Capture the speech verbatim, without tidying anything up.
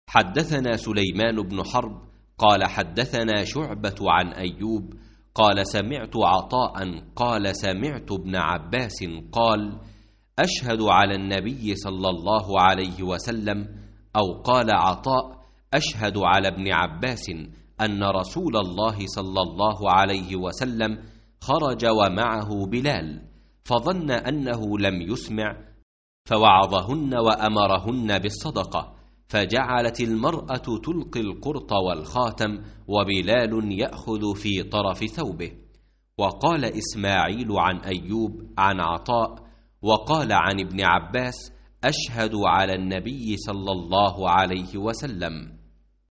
حدثنا سليمان بن حرب قال حدثنا شعبة عن أيوب قال سمعت عطاء قال سمعت ابن عباس قال أشهد على النبي صلى الله عليه وسلم، أو قال عطاء أشهد على ابن عباس أن رسول الله صلى الله عليه وسلم خرج ومعه بلال، فظن أنه لم يسمع فوعظهن وأمرهن بالصدقة، فجعلت المرأة تلقي القرط والخاتم وبلال يأخذ في طرف ثوبه. وقال إسماعيل عن أيوب عن عطاء وقال عن ابن عباس أشهد على النبي صلى الله عليه وسلم.